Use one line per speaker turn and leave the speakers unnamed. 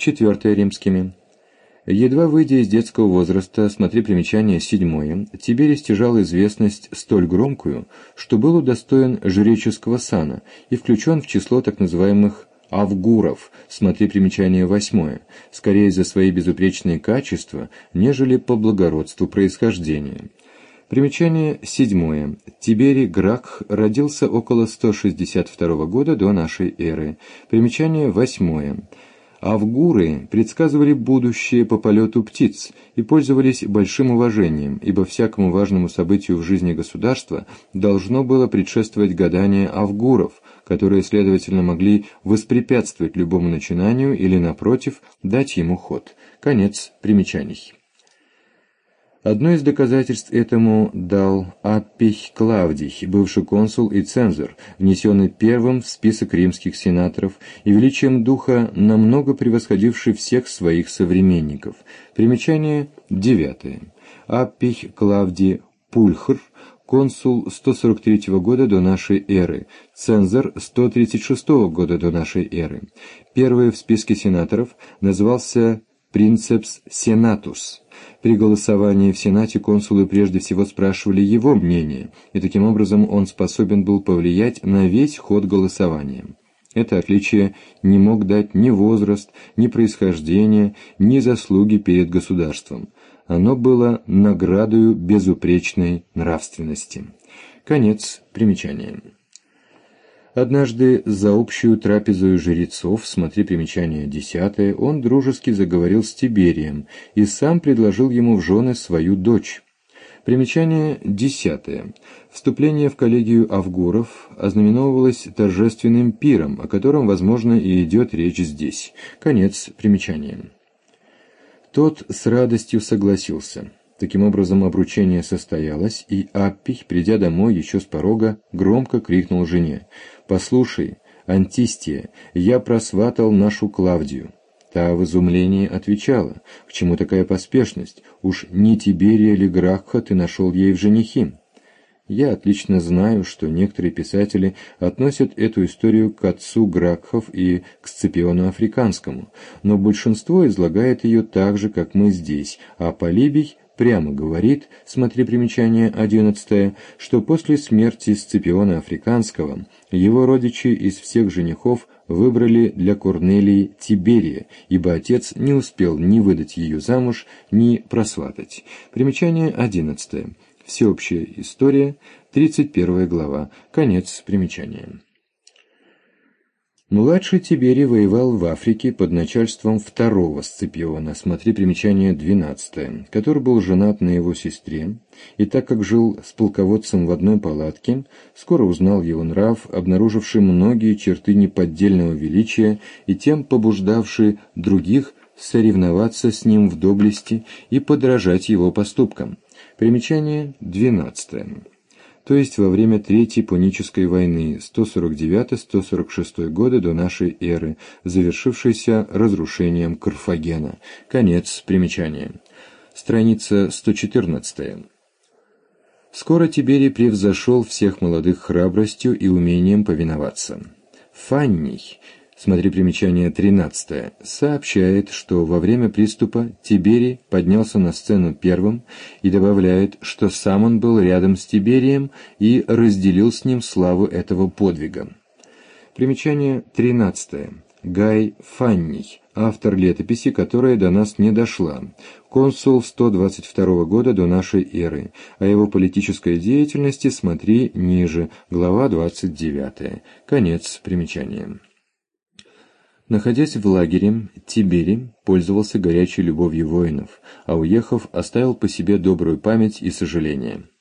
4 римскими. Едва выйдя из детского возраста, смотри примечание 7, Тиберий стяжал известность столь громкую, что был удостоен жреческого сана и включен в число так называемых авгуров, смотри примечание 8, скорее за свои безупречные качества, нежели по благородству происхождения. Примечание 7. Тиберий Гракх родился около 162 года до нашей эры. Примечание 8. Авгуры предсказывали будущее по полету птиц и пользовались большим уважением, ибо всякому важному событию в жизни государства должно было предшествовать гадание авгуров, которые, следовательно, могли воспрепятствовать любому начинанию или, напротив, дать ему ход. Конец примечаний. Одно из доказательств этому дал Аппий Клавдий, бывший консул и цензор, внесенный первым в список римских сенаторов и величием духа намного превосходивший всех своих современников. Примечание 9. Аппий Клавдий Пульхр, консул 143 года до нашей эры, цензор 136 года до нашей эры. Первый в списке сенаторов назывался Принцепс Сенатус. При голосовании в Сенате консулы прежде всего спрашивали его мнение, и таким образом он способен был повлиять на весь ход голосования. Это отличие не мог дать ни возраст, ни происхождение, ни заслуги перед государством. Оно было наградою безупречной нравственности. Конец примечания. Однажды за общую трапезу жрецов, смотри примечание 10, он дружески заговорил с Тиберием и сам предложил ему в жены свою дочь. Примечание 10. Вступление в коллегию авгуров ознаменовывалось торжественным пиром, о котором, возможно, и идет речь здесь. Конец примечания. Тот с радостью согласился. Таким образом, обручение состоялось, и Аппий, придя домой еще с порога, громко крикнул жене: «Послушай, Антистия, я просватал нашу Клавдию». Та в изумлении отвечала: «К чему такая поспешность? Уж не Тиберия ли Гракха ты нашел ей в женихи?» Я отлично знаю, что некоторые писатели относят эту историю к отцу Гракхов и к Сципиону Африканскому, но большинство излагает ее так же, как мы здесь, а Полибий прямо говорит, смотри примечание 11, что после смерти Сципиона Африканского его родичи из всех женихов выбрали для Корнелии Тиберия, ибо отец не успел ни выдать ее замуж, ни просватать. Примечание 11. Всеобщая история, 31 глава. Конец примечания. Младший Тиберий воевал в Африке под начальством второго Сципиона, смотри примечание 12, который был женат на его сестре, и так как жил с полководцем в одной палатке, скоро узнал его нрав, обнаруживший многие черты неподдельного величия и тем побуждавший других соревноваться с ним в доблести и подражать его поступкам. Примечание 12. То есть во время Третьей Пунической войны 149-146 годы до нашей эры, завершившейся разрушением Карфагена. Конец примечания. Страница 114. Скоро Тиберий превзошел всех молодых храбростью и умением повиноваться. Фанний, смотри примечание 13, сообщает, что во время приступа Тиберий поднялся на сцену первым и добавляет, что сам он был рядом с Тиберием и разделил с ним славу этого подвига. Примечание 13. Гай Фанний, автор летописи, которая до нас не дошла, консул 122 года до нашей эры. О его политической деятельности смотри ниже, глава 29. Конец примечания. Находясь в лагере, Тиберий пользовался горячей любовью воинов, а уехав, оставил по себе добрую память и сожаление.